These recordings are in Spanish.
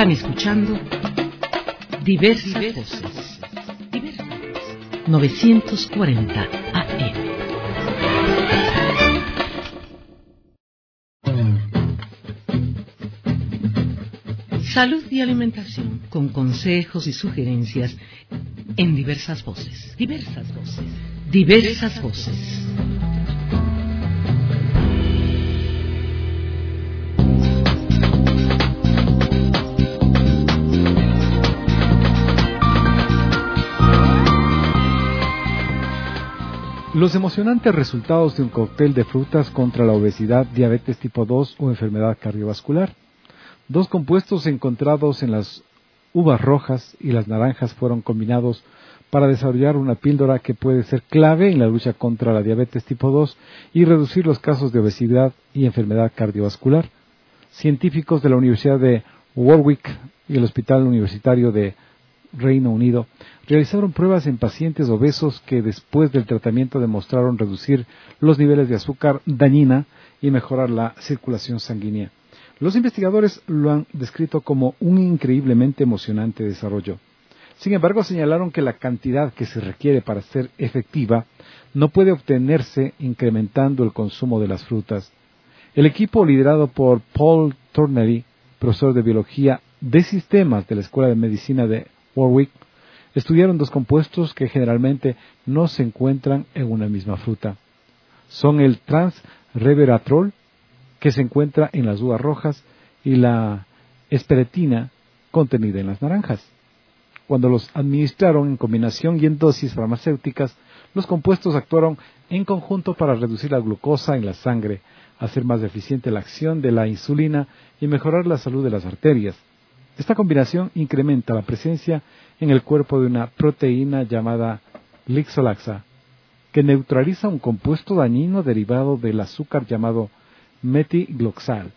Están escuchando Diversas Voces. 940 AM. Salud y alimentación, con consejos y sugerencias en Diversas Voces. Diversas Voces. Diversas Voces. Los emocionantes resultados de un cóctel de frutas contra la obesidad, diabetes tipo 2 o enfermedad cardiovascular. Dos compuestos encontrados en las uvas rojas y las naranjas fueron combinados para desarrollar una píldora que puede ser clave en la lucha contra la diabetes tipo 2 y reducir los casos de obesidad y enfermedad cardiovascular. Científicos de la Universidad de Warwick y el Hospital Universitario de Reino Unido realizaron pruebas en pacientes obesos que después del tratamiento demostraron reducir los niveles de azúcar dañina y mejorar la circulación sanguínea. Los investigadores lo han descrito como un increíblemente emocionante desarrollo. Sin embargo, señalaron que la cantidad que se requiere para ser efectiva no puede obtenerse incrementando el consumo de las frutas. El equipo liderado por Paul Tornelli, profesor de Biología de Sistemas de la Escuela de Medicina de Warwick, estudiaron dos compuestos que generalmente no se encuentran en una misma fruta. Son el transreveratrol, que se encuentra en las uvas rojas, y la esperetina, contenida en las naranjas. Cuando los administraron en combinación y en dosis farmacéuticas, los compuestos actuaron en conjunto para reducir la glucosa en la sangre, hacer más eficiente la acción de la insulina y mejorar la salud de las arterias. Esta combinación incrementa la presencia en el cuerpo de una proteína llamada lixolaxa, que neutraliza un compuesto dañino derivado del azúcar llamado metigloxal.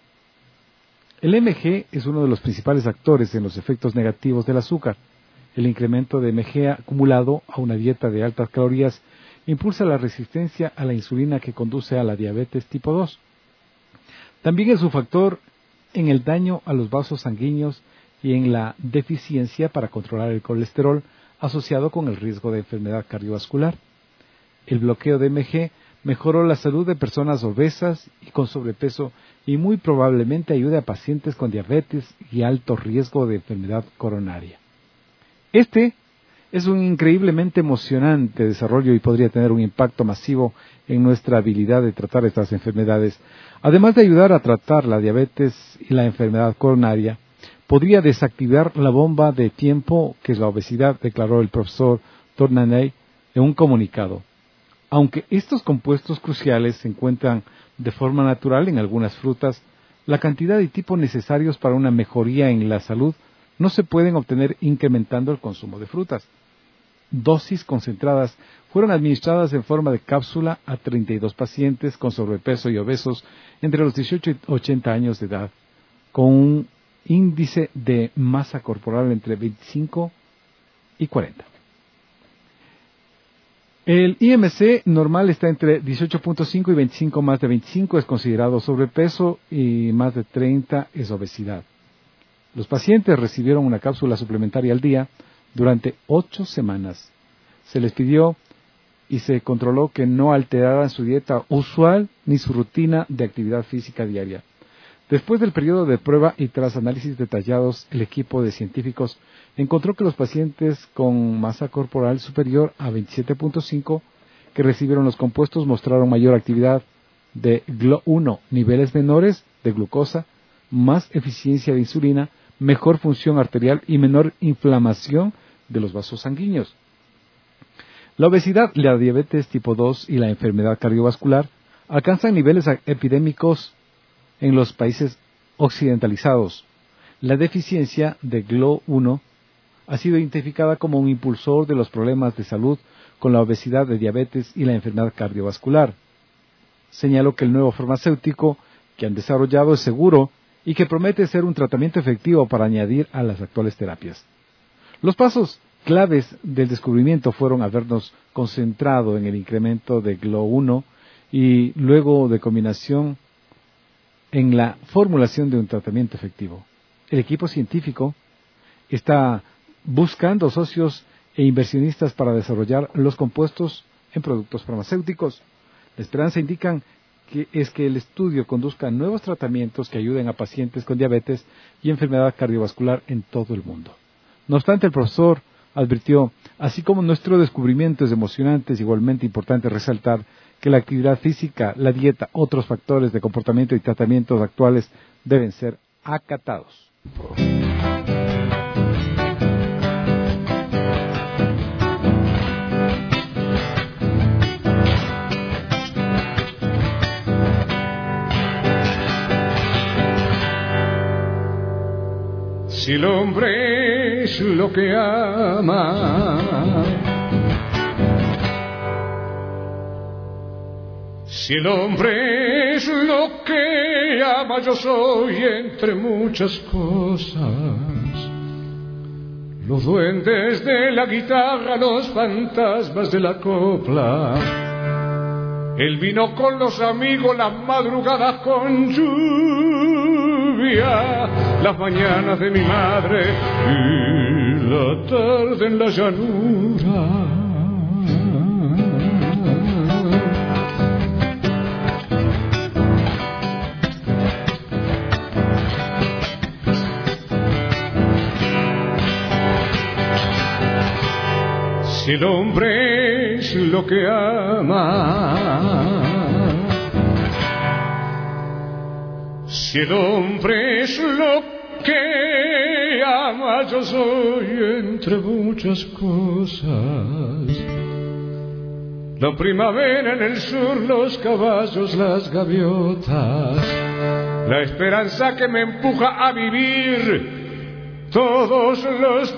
El MG es uno de los principales actores en los efectos negativos del azúcar. El incremento de MG acumulado a una dieta de altas calorías impulsa la resistencia a la insulina que conduce a la diabetes tipo 2. También es un factor en el daño a los vasos sanguíneos y en la deficiencia para controlar el colesterol asociado con el riesgo de enfermedad cardiovascular. El bloqueo de MG mejoró la salud de personas obesas y con sobrepeso y muy probablemente ayude a pacientes con diabetes y alto riesgo de enfermedad coronaria. Este es un increíblemente emocionante desarrollo y podría tener un impacto masivo en nuestra habilidad de tratar estas enfermedades. Además de ayudar a tratar la diabetes y la enfermedad coronaria, podría desactivar la bomba de tiempo que es la obesidad, declaró el profesor Tornelli en un comunicado. Aunque estos compuestos cruciales se encuentran de forma natural en algunas frutas, la cantidad y tipo necesarios para una mejoría en la salud no se pueden obtener incrementando el consumo de frutas. Dosis concentradas fueron administradas en forma de cápsula a 32 pacientes con sobrepeso y obesos entre los 18 y 80 años de edad, con un índice de masa corporal entre 25 y 40. El IMC normal está entre 18.5 y 25, más de 25 es considerado sobrepeso y más de 30 es obesidad. Los pacientes recibieron una cápsula suplementaria al día durante 8 semanas. Se les pidió y se controló que no alteraran su dieta usual ni su rutina de actividad física diaria. Después del periodo de prueba y tras análisis detallados, el equipo de científicos encontró que los pacientes con masa corporal superior a 27.5 que recibieron los compuestos mostraron mayor actividad de GLO1, niveles menores de glucosa, más eficiencia de insulina, mejor función arterial y menor inflamación de los vasos sanguíneos. La obesidad, la diabetes tipo 2 y la enfermedad cardiovascular alcanzan niveles epidémicos en los países occidentalizados. La deficiencia de GLO1 ha sido identificada como un impulsor de los problemas de salud con la obesidad, de diabetes y la enfermedad cardiovascular. Señaló que el nuevo farmacéutico que han desarrollado es seguro y que promete ser un tratamiento efectivo para añadir a las actuales terapias. Los pasos claves del descubrimiento fueron habernos concentrado en el incremento de GLO1 y luego de combinación en la formulación de un tratamiento efectivo. El equipo científico está buscando socios e inversionistas para desarrollar los compuestos en productos farmacéuticos. La esperanza indica que el estudio conduzca a nuevos tratamientos que ayuden a pacientes con diabetes y enfermedad cardiovascular en todo el mundo. No obstante, el profesor advirtió, así como nuestro descubrimiento es emocionante, es igualmente importante resaltar que la actividad física, la dieta, otros factores de comportamiento y tratamientos actuales deben ser acatados. Si el hombre es lo que ama, si el hombre es lo que ama, yo soy entre muchas cosas. Los duendes de la guitarra, los fantasmas de la copla, el vino con los amigos, las madrugadas con lluvia, las mañanas de mi madre y la tarde en la llanura. Si el hombre es lo que ama, si el hombre es lo que ama, yo soy entre muchas cosas. La primavera en el sur, los caballos, las gaviotas, la esperanza que me empuja a vivir todos los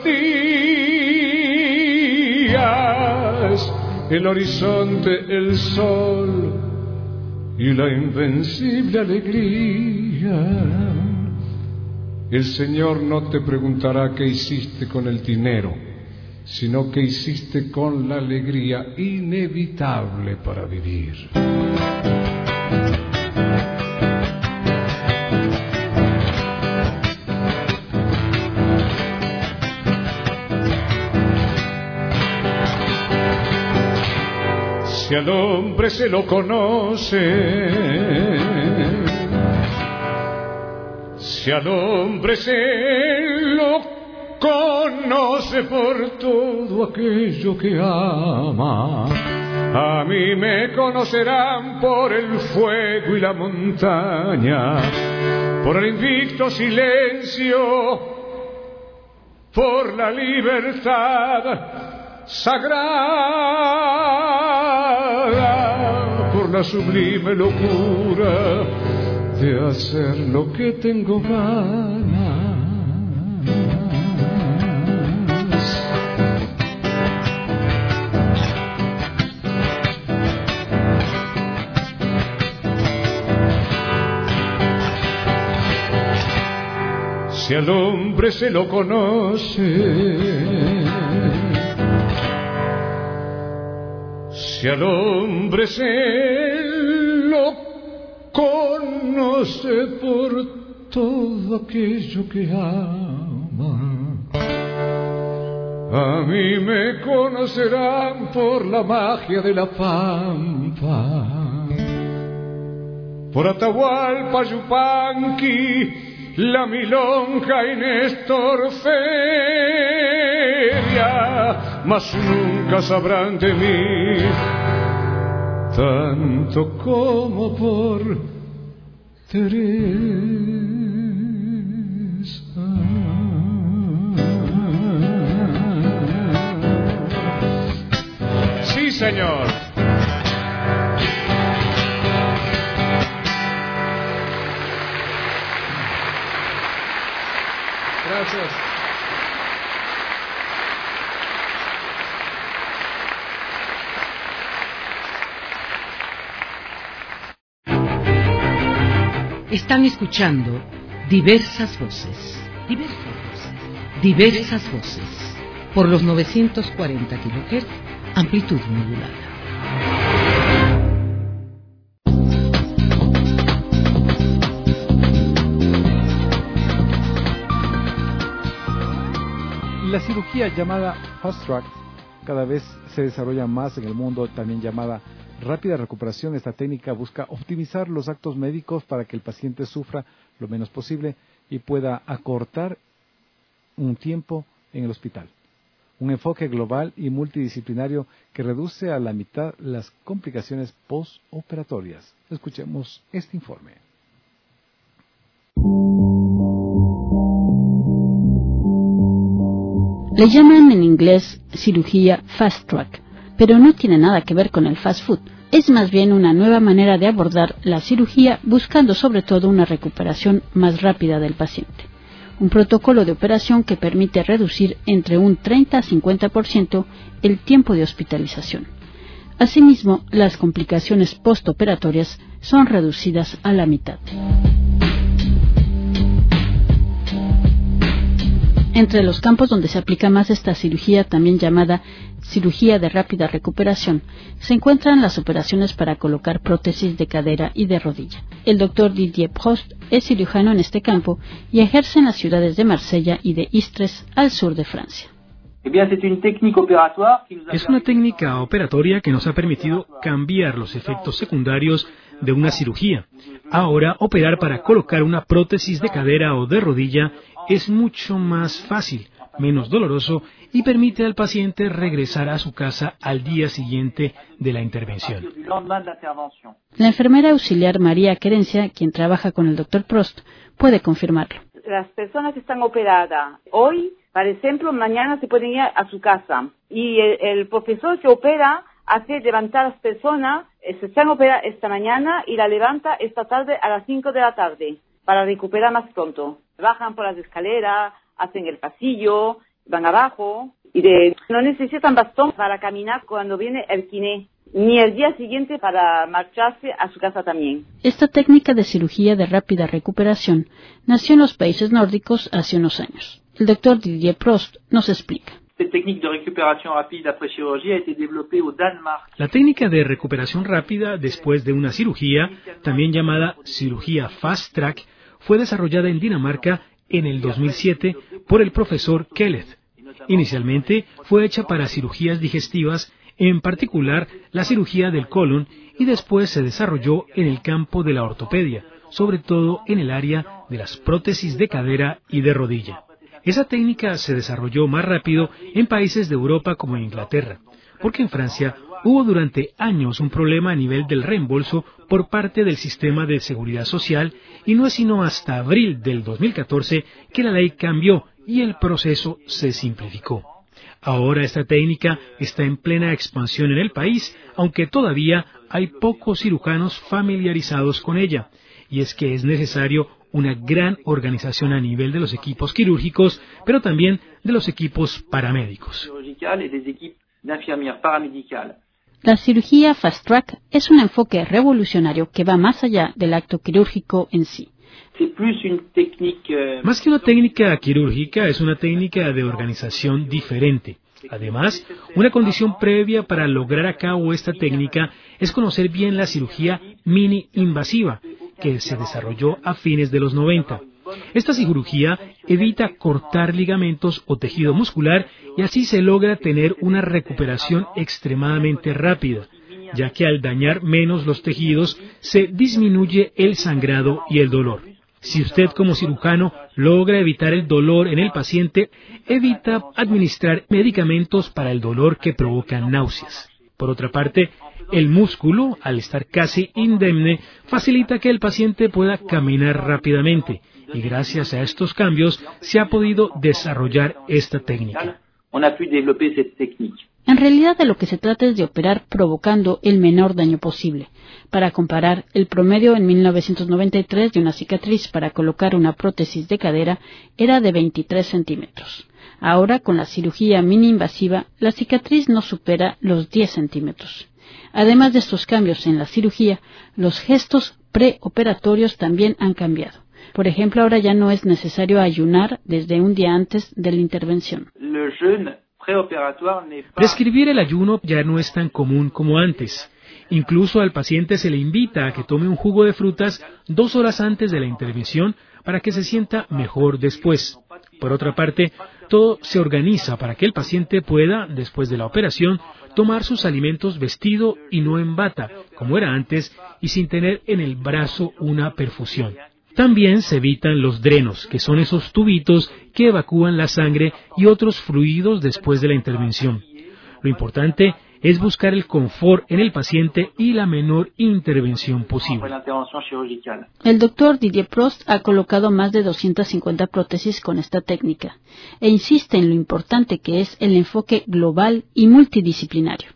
días, el horizonte, el sol y la invencible alegría. El Señor no te preguntará qué hiciste con el dinero, sino qué hiciste con la alegría inevitable para vivir. Si al hombre se lo conoce, si al hombre se lo conoce por todo aquello que ama, a mí me conocerán por el fuego y la montaña, por el invicto silencio, por la libertad sagrada, por la sublime locura de hacer lo que tengo ganas. Si al hombre se lo conoce, si al hombre se lo conoce por todo aquello que ama, a mí me conocerán por la magia de la pampa, por Atahualpa Yupanqui, la milonga y Néstor Feria, mas nunca sabrán de mí tanto como por Teresa. Sí, señor. Gracias. Están escuchando diversas voces, diversas voces, por los 940 kHz, amplitud modulada. la cirugía llamada Fast Track cada vez se desarrolla más en el mundo, también llamada rápida recuperación. Esta técnica busca optimizar los actos médicos para que el paciente sufra lo menos posible y pueda acortar un tiempo en el hospital. Un enfoque global y multidisciplinario que reduce a la mitad las complicaciones postoperatorias. Escuchemos este informe. Le llaman en inglés cirugía fast track, pero no tiene nada que ver con el fast food. Es más bien una nueva manera de abordar la cirugía buscando sobre todo una recuperación más rápida del paciente. Un protocolo de operación que permite reducir entre un 30 a 50% el tiempo de hospitalización. Asimismo, las complicaciones postoperatorias son reducidas a la mitad. Entre los campos donde se aplica más esta cirugía, también llamada cirugía de rápida recuperación, se encuentran las operaciones para colocar prótesis de cadera y de rodilla. El doctor Didier Prost es cirujano en este campo y ejerce en las ciudades de Marsella y de Istres, al sur de Francia. Es una técnica operatoria que nos ha permitido cambiar los efectos secundarios de una cirugía. Ahora, operar para colocar una prótesis de cadera o de rodilla es mucho más fácil, menos doloroso y permite al paciente regresar a su casa al día siguiente de la intervención. La enfermera auxiliar María Querencia, quien trabaja con el doctor Prost, puede confirmarlo. Las personas que están operadas hoy, por ejemplo, mañana se pueden ir a su casa. Y el profesor que opera hace levantar a las personas, se están operadas esta mañana y la levanta esta tarde a las 5 de la tarde para recuperar más pronto. Bajan por las escaleras, hacen el pasillo, van abajo y no necesitan bastón para caminar cuando viene el kiné, ni el día siguiente para marcharse a su casa también. Esta técnica de cirugía de rápida recuperación nació en los países nórdicos hace unos años. El doctor Didier Prost nos explica. La técnica de recuperación rápida después de una cirugía, también llamada cirugía fast track, fue desarrollada en Dinamarca en el 2007 por el profesor Kelleth. Inicialmente fue hecha para cirugías digestivas, en particular la cirugía del colon, y después se desarrolló en el campo de la ortopedia, sobre todo en el área de las prótesis de cadera y de rodilla. Esa técnica se desarrolló más rápido en países de Europa como en Inglaterra, porque en Francia hubo durante años un problema a nivel del reembolso por parte del sistema de seguridad social y no es sino hasta abril del 2014 que la ley cambió y el proceso se simplificó. Ahora esta técnica está en plena expansión en el país, aunque todavía hay pocos cirujanos familiarizados con ella, y es que es necesario una gran organización a nivel de los equipos quirúrgicos, pero también de los equipos paramédicos. La cirugía fast track es un enfoque revolucionario que va más allá del acto quirúrgico en sí. Más que una técnica quirúrgica, es una técnica de organización diferente. Además, una condición previa para lograr a cabo esta técnica es conocer bien la cirugía mini-invasiva, que se desarrolló a fines de los 90. Esta cirugía evita cortar ligamentos o tejido muscular y así se logra tener una recuperación extremadamente rápida, ya que al dañar menos los tejidos se disminuye el sangrado y el dolor. Si usted como cirujano logra evitar el dolor en el paciente, evita administrar medicamentos para el dolor que provocan náuseas. Por otra parte, el músculo, al estar casi indemne, facilita que el paciente pueda caminar rápidamente, y gracias a estos cambios se ha podido desarrollar esta técnica. En realidad, de lo que se trata es de operar provocando el menor daño posible. Para comparar, el promedio en 1993 de una cicatriz para colocar una prótesis de cadera era de 23 centímetros. Ahora, con la cirugía mini-invasiva, la cicatriz no supera los 10 centímetros. Además de estos cambios en la cirugía, los gestos preoperatorios también han cambiado. Por ejemplo, ahora ya no es necesario ayunar desde un día antes de la intervención. Prescribir el ayuno ya no es tan común como antes. Incluso al paciente se le invita a que tome un jugo de frutas 2 horas antes de la intervención para que se sienta mejor después. Por otra parte, Todo se organiza para que el paciente pueda, después de la operación, tomar sus alimentos vestido y no en bata, como era antes, y sin tener en el brazo una perfusión. También se evitan los drenos, que son esos tubitos que evacúan la sangre y otros fluidos después de la intervención. Lo importante es buscar el confort en el paciente y la menor intervención posible. El doctor Didier Prost ha colocado más de 250 prótesis con esta técnica e insiste en lo importante que es el enfoque global y multidisciplinario.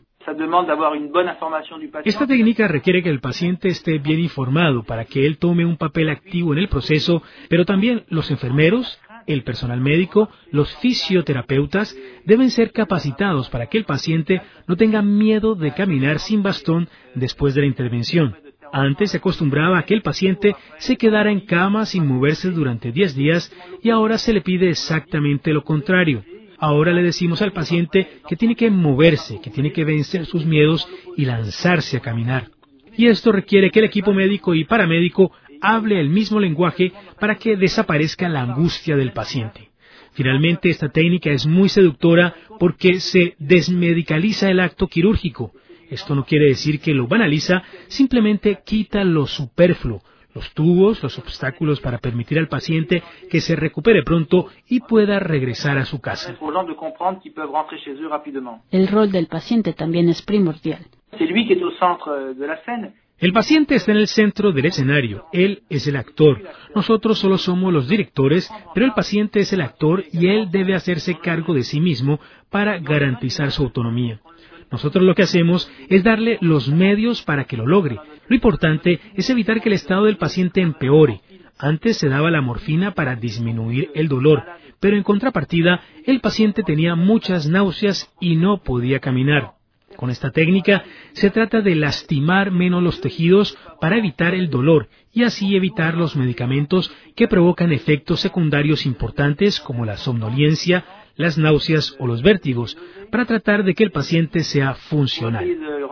Esta técnica requiere que el paciente esté bien informado para que él tome un papel activo en el proceso, pero también los enfermeros, el personal médico, los fisioterapeutas deben ser capacitados para que el paciente no tenga miedo de caminar sin bastón después de la intervención. Antes se acostumbraba a que el paciente se quedara en cama sin moverse durante 10 días y ahora se le pide exactamente lo contrario. Ahora le decimos al paciente que tiene que moverse, que tiene que vencer sus miedos y lanzarse a caminar. Y esto requiere que el equipo médico y paramédico hable el mismo lenguaje para que desaparezca la angustia del paciente. Finalmente, esta técnica es muy seductora porque se desmedicaliza el acto quirúrgico. Esto no quiere decir que lo banaliza, simplemente quita lo superfluo, los tubos, los obstáculos para permitir al paciente que se recupere pronto y pueda regresar a su casa. El rol del paciente también es primordial. El paciente está en el centro del escenario, él es el actor. Nosotros solo somos los directores, pero el paciente es el actor y él debe hacerse cargo de sí mismo para garantizar su autonomía. Nosotros lo que hacemos es darle los medios para que lo logre. Lo importante es evitar que el estado del paciente empeore. Antes se daba la morfina para disminuir el dolor, pero en contrapartida el paciente tenía muchas náuseas y no podía caminar. Con esta técnica se trata de lastimar menos los tejidos para evitar el dolor y así evitar los medicamentos que provocan efectos secundarios importantes como la somnolencia, las náuseas o los vértigos, para tratar de que el paciente sea funcional.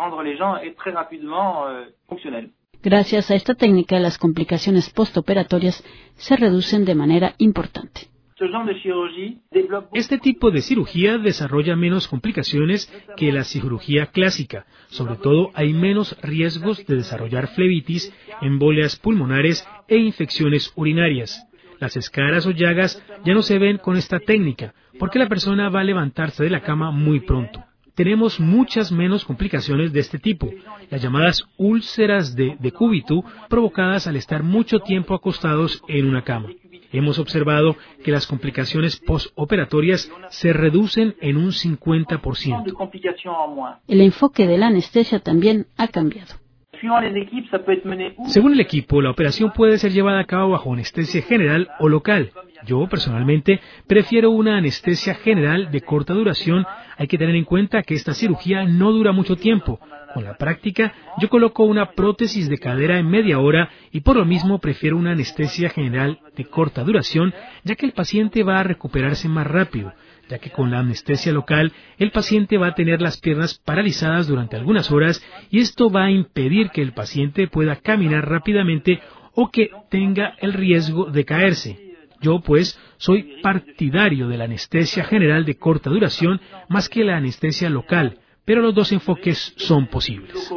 Gracias a esta técnica, las complicaciones postoperatorias se reducen de manera importante. Este tipo de cirugía desarrolla menos complicaciones que la cirugía clásica. Sobre todo, hay menos riesgos de desarrollar flebitis, embolias pulmonares e infecciones urinarias. Las escaras o llagas ya no se ven con esta técnica, porque la persona va a levantarse de la cama muy pronto. Tenemos muchas menos complicaciones de este tipo, las llamadas úlceras de decúbito provocadas al estar mucho tiempo acostados en una cama. Hemos observado que las complicaciones postoperatorias se reducen en un 50%. El enfoque de la anestesia también ha cambiado. Según el equipo, la operación puede ser llevada a cabo bajo anestesia general o local. Yo, personalmente, prefiero una anestesia general de corta duración. Hay que tener en cuenta que esta cirugía no dura mucho tiempo. Con la práctica, yo coloco una prótesis de cadera en media hora y por lo mismo prefiero una anestesia general de corta duración, ya que el paciente va a recuperarse más rápido, ya que con la anestesia local el paciente va a tener las piernas paralizadas durante algunas horas y esto va a impedir que el paciente pueda caminar rápidamente o que tenga el riesgo de caerse. Yo, pues, soy partidario de la anestesia general de corta duración más que la anestesia local, pero los dos enfoques son posibles.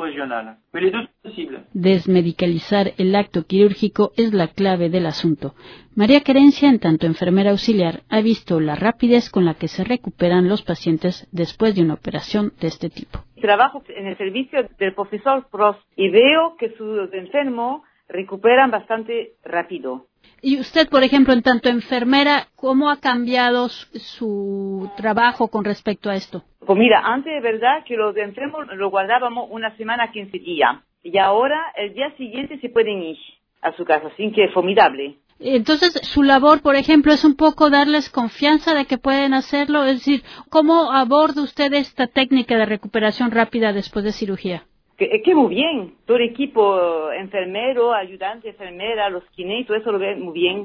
Desmedicalizar el acto quirúrgico es la clave del asunto. María Querencia, en tanto enfermera auxiliar, ha visto la rapidez con la que se recuperan los pacientes después de una operación de este tipo. Trabajo en el servicio del profesor Prost y veo que sus enfermos recuperan bastante rápido. Y usted, por ejemplo, en tanto enfermera, ¿cómo ha cambiado su trabajo con respecto a esto? Pues mira, antes de verdad que los enfermos lo guardábamos una semana, 15 días. Y ahora, el día siguiente se pueden ir a su casa, así que es formidable. Entonces, su labor, por ejemplo, es un poco darles confianza de que pueden hacerlo. Es decir, ¿cómo aborda usted esta técnica de recuperación rápida después de cirugía? Que muy bien, todo el equipo enfermero, ayudante, enfermera, los kines, todo eso lo ve muy bien.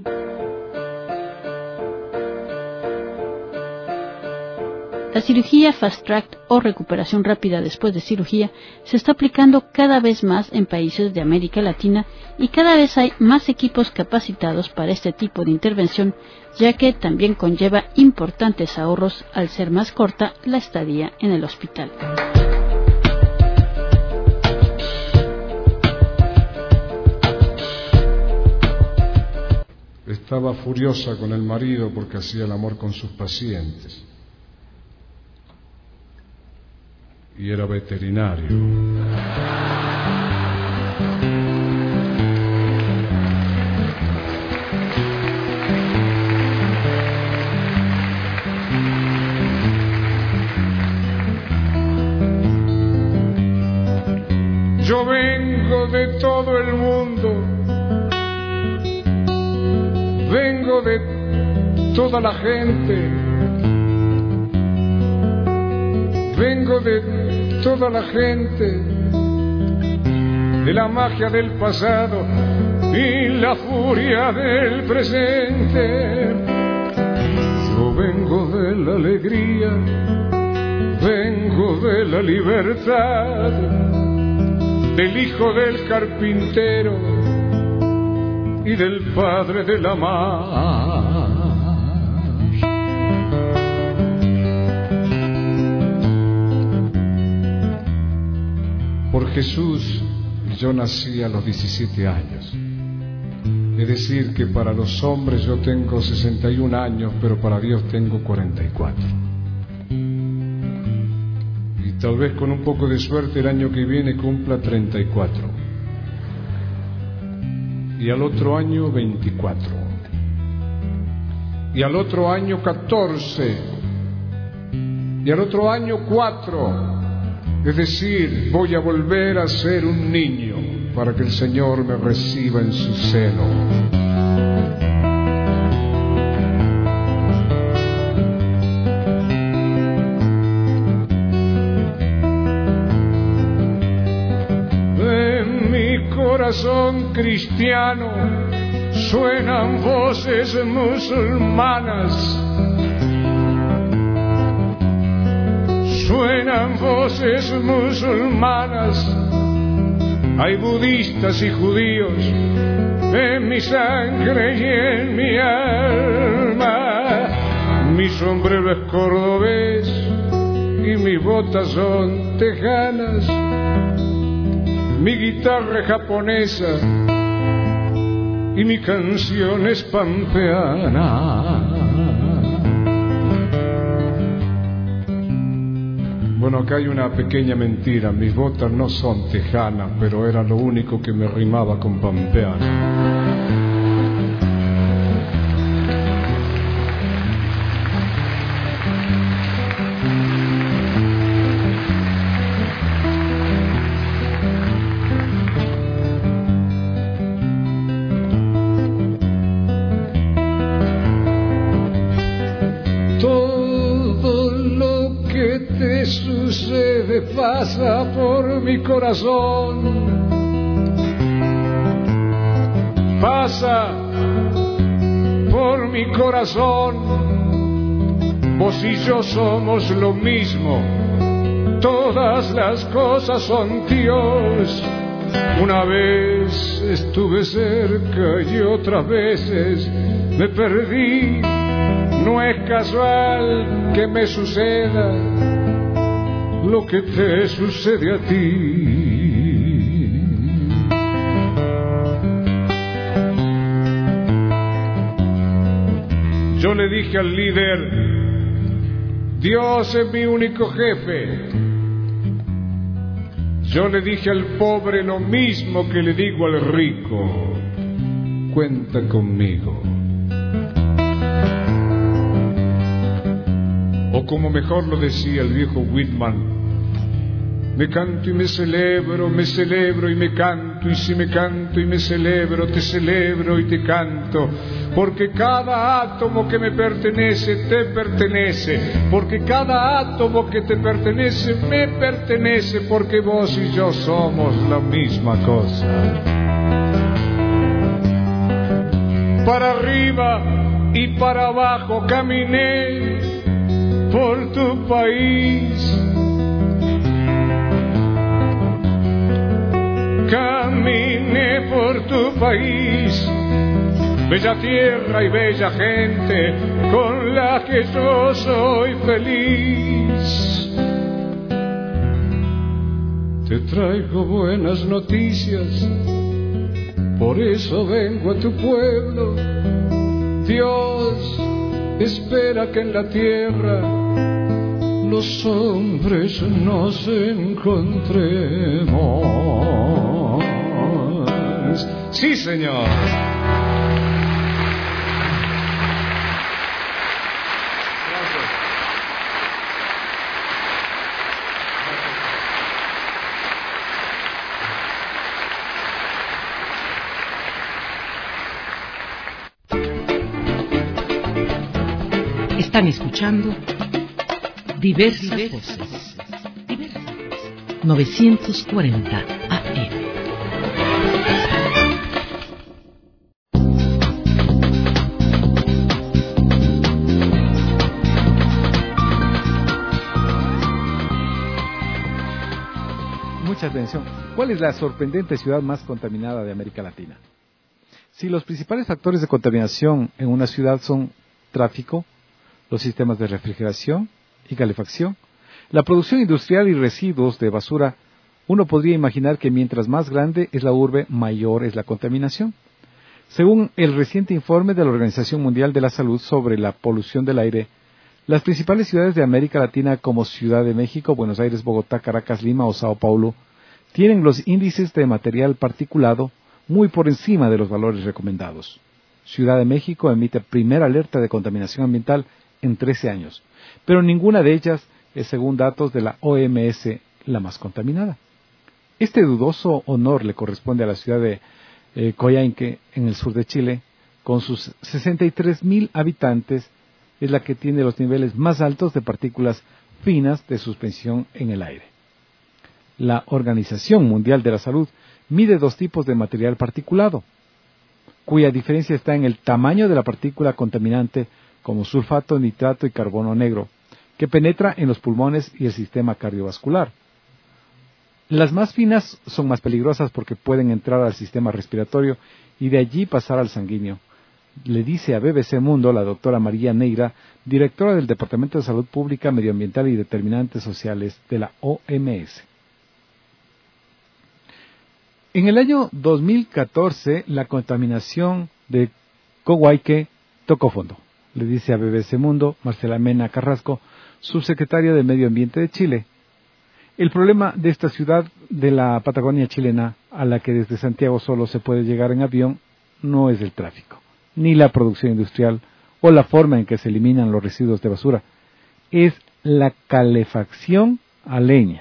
La cirugía Fast Track o recuperación rápida después de cirugía se está aplicando cada vez más en países de América Latina y cada vez hay más equipos capacitados para este tipo de intervención, ya que también conlleva importantes ahorros al ser más corta la estadía en el hospital. Estaba furiosa con el marido porque hacía el amor con sus pacientes. Y era veterinario. Yo vengo de todo el mundo, vengo de toda la gente, vengo de toda la gente, de la magia del pasado y la furia del presente. Yo vengo de la alegría, vengo de la libertad, del hijo del carpintero y del padre de la mar. Por Jesús yo nací a los 17 años. Es decir, que para los hombres yo tengo 61 años, pero para Dios tengo 44. Y tal vez con un poco de suerte el año que viene cumpla 34. Y al otro año 24. Y al otro año 14. Y al otro año 4. Es decir, voy a volver a ser un niño para que el Señor me reciba en su seno. En mi corazón cristiano suenan voces musulmanas. Suenan voces musulmanas, hay budistas y judíos en mi sangre y en mi alma. Mi sombrero es cordobés y mis botas son tejanas. Mi guitarra es japonesa y mi canción es pampeana. Bueno, acá hay una pequeña mentira. Mis botas no son tejanas, pero era lo único que me rimaba con pampeano. Pasa por mi corazón, pasa por mi corazón. Vos y yo somos lo mismo, todas las cosas son Dios. Una vez estuve cerca y otras veces me perdí. No es casual que me suceda lo que te sucede a ti. Yo le dije al líder, Dios es mi único jefe. Yo le dije al pobre lo mismo que le digo al rico, cuenta conmigo. O como mejor lo decía el viejo Whitman, me canto y me celebro y me canto, y si me canto y me celebro y te canto, porque cada átomo que me pertenece te pertenece, porque cada átomo que te pertenece me pertenece, porque vos y yo somos la misma cosa. Para arriba y para abajo caminé, por tu país. Caminé por tu país, bella tierra y bella gente con la que yo soy feliz. Te traigo buenas noticias, por eso vengo a tu pueblo. Dios espera que en la tierra los hombres nos encontremos. Sí, señor. Están escuchando Diversas Voces. 940 AM. Mucha atención. ¿Cuál es la sorprendente ciudad más contaminada de América Latina? Si los principales factores de contaminación en una ciudad son tráfico, los sistemas de refrigeración y calefacción, la producción industrial y residuos de basura, uno podría imaginar que mientras más grande es la urbe, mayor es la contaminación. Según el reciente informe de la Organización Mundial de la Salud sobre la polución del aire, las principales ciudades de América Latina como Ciudad de México, Buenos Aires, Bogotá, Caracas, Lima o Sao Paulo tienen los índices de material particulado muy por encima de los valores recomendados. Ciudad de México emite primera alerta de contaminación ambiental en 13 años, pero ninguna de ellas es, según datos de la OMS, la más contaminada. Este dudoso honor le corresponde a la ciudad de Coyhaique, en el sur de Chile, con sus 63,000 habitantes, es la que tiene los niveles más altos de partículas finas de suspensión en el aire. La Organización Mundial de la Salud mide dos tipos de material particulado, cuya diferencia está en el tamaño de la partícula contaminante, como sulfato, nitrato y carbono negro, que penetra en los pulmones y el sistema cardiovascular. Las más finas son más peligrosas porque pueden entrar al sistema respiratorio y de allí pasar al sanguíneo, le dice a BBC Mundo la doctora María Neira, directora del Departamento de Salud Pública, Medioambiental y Determinantes Sociales de la OMS. En el año 2014, la contaminación de Coyhaique tocó fondo, le dice a BBC Mundo Marcela Mena Carrasco, subsecretaria de Medio Ambiente de Chile. El problema de esta ciudad de la Patagonia chilena, a la que desde Santiago solo se puede llegar en avión, no es el tráfico, ni la producción industrial o la forma en que se eliminan los residuos de basura. Es la calefacción a leña.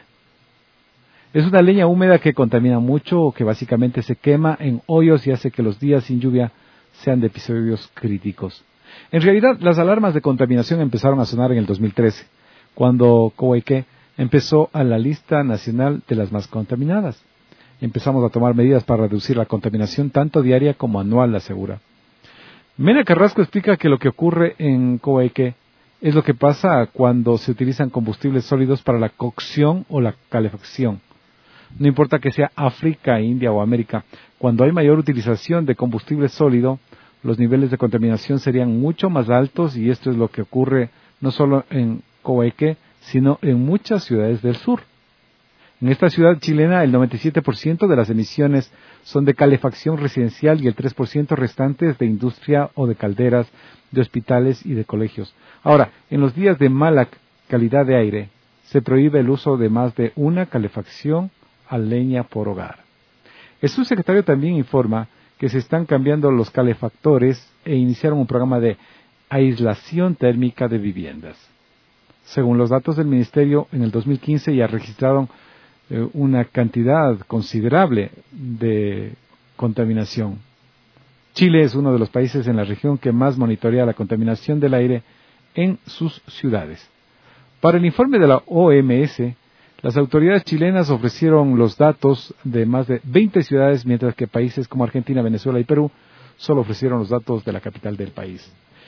Es una leña húmeda que contamina mucho o que básicamente se quema en hoyos y hace que los días sin lluvia sean de episodios críticos. En realidad, las alarmas de contaminación empezaron a sonar en el 2013, cuando Coyhaique empezó a la lista nacional de las más contaminadas. Empezamos a tomar medidas para reducir la contaminación tanto diaria como anual, asegura. Mena Carrasco explica que lo que ocurre en Coyhaique es lo que pasa cuando se utilizan combustibles sólidos para la cocción o la calefacción. No importa que sea África, India o América, cuando hay mayor utilización de combustible sólido, los niveles de contaminación serían mucho más altos y esto es lo que ocurre no solo en Coyhaique, sino en muchas ciudades del sur. En esta ciudad chilena, el 97% de las emisiones son de calefacción residencial y el 3% restante es de industria o de calderas, de hospitales y de colegios. Ahora, en los días de mala calidad de aire, se prohíbe el uso de más de una calefacción a leña por hogar. El subsecretario también informa que se están cambiando los calefactores e iniciaron un programa de aislación térmica de viviendas. Según los datos del Ministerio, en el 2015 ya registraron una cantidad considerable de contaminación. Chile es uno de los países en la región que más monitorea la contaminación del aire en sus ciudades. Para el informe de la OMS, las autoridades chilenas ofrecieron los datos de más de 20 ciudades, mientras que países como Argentina, Venezuela y Perú solo ofrecieron los datos de la capital del país.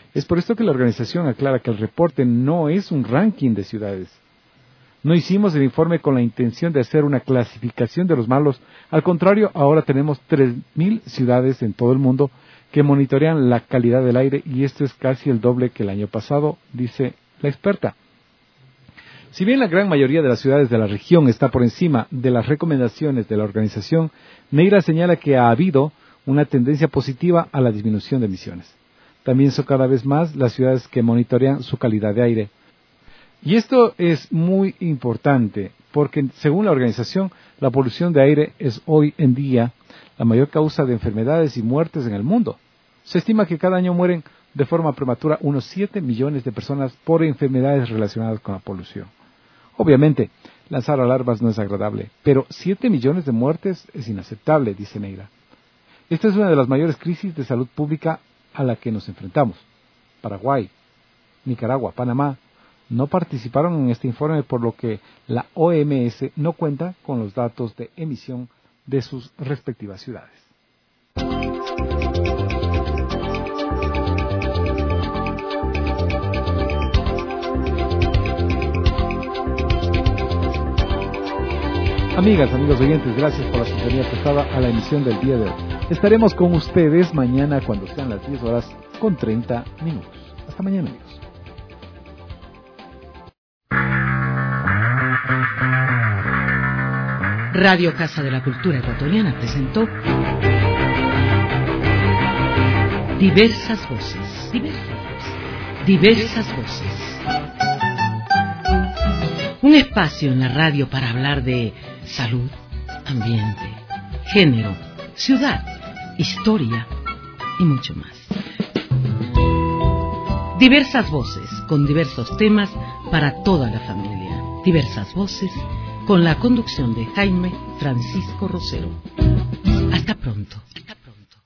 Es por esto que la organización aclara que el reporte no es un ranking de ciudades. No hicimos el informe con la intención de hacer una clasificación de los malos. Al contrario, ahora tenemos 3.000 ciudades en todo el mundo que monitorean la calidad del aire y esto es casi el doble que el año pasado, dice la experta. Si bien la gran mayoría de las ciudades de la región está por encima de las recomendaciones de la organización, Neira señala que ha habido una tendencia positiva a la disminución de emisiones. También son cada vez más las ciudades que monitorean su calidad de aire. Y esto es muy importante porque, según la organización, la polución de aire es hoy en día la mayor causa de enfermedades y muertes en el mundo. Se estima que cada año mueren de forma prematura unos 7 millones de personas por enfermedades relacionadas con la polución. Obviamente, lanzar alarmas no es agradable, pero 7 millones de muertes es inaceptable, dice Neira. Esta es una de las mayores crisis de salud pública a la que nos enfrentamos. Paraguay, Nicaragua, Panamá no participaron en este informe, por lo que la OMS no cuenta con los datos de emisión de sus respectivas ciudades. Amigas, amigos oyentes, gracias por la sintonía prestada a la emisión del día de hoy. Estaremos con ustedes mañana cuando sean las 10:30. Hasta mañana, amigos. Radio Casa de la Cultura Ecuatoriana presentó Diversas Voces. Diversas Voces. Un espacio en la radio para hablar de salud, ambiente, género, ciudad, historia y mucho más. Diversas voces con diversos temas para toda la familia. Diversas voces con la conducción de Jaime Francisco Rosero. Hasta pronto.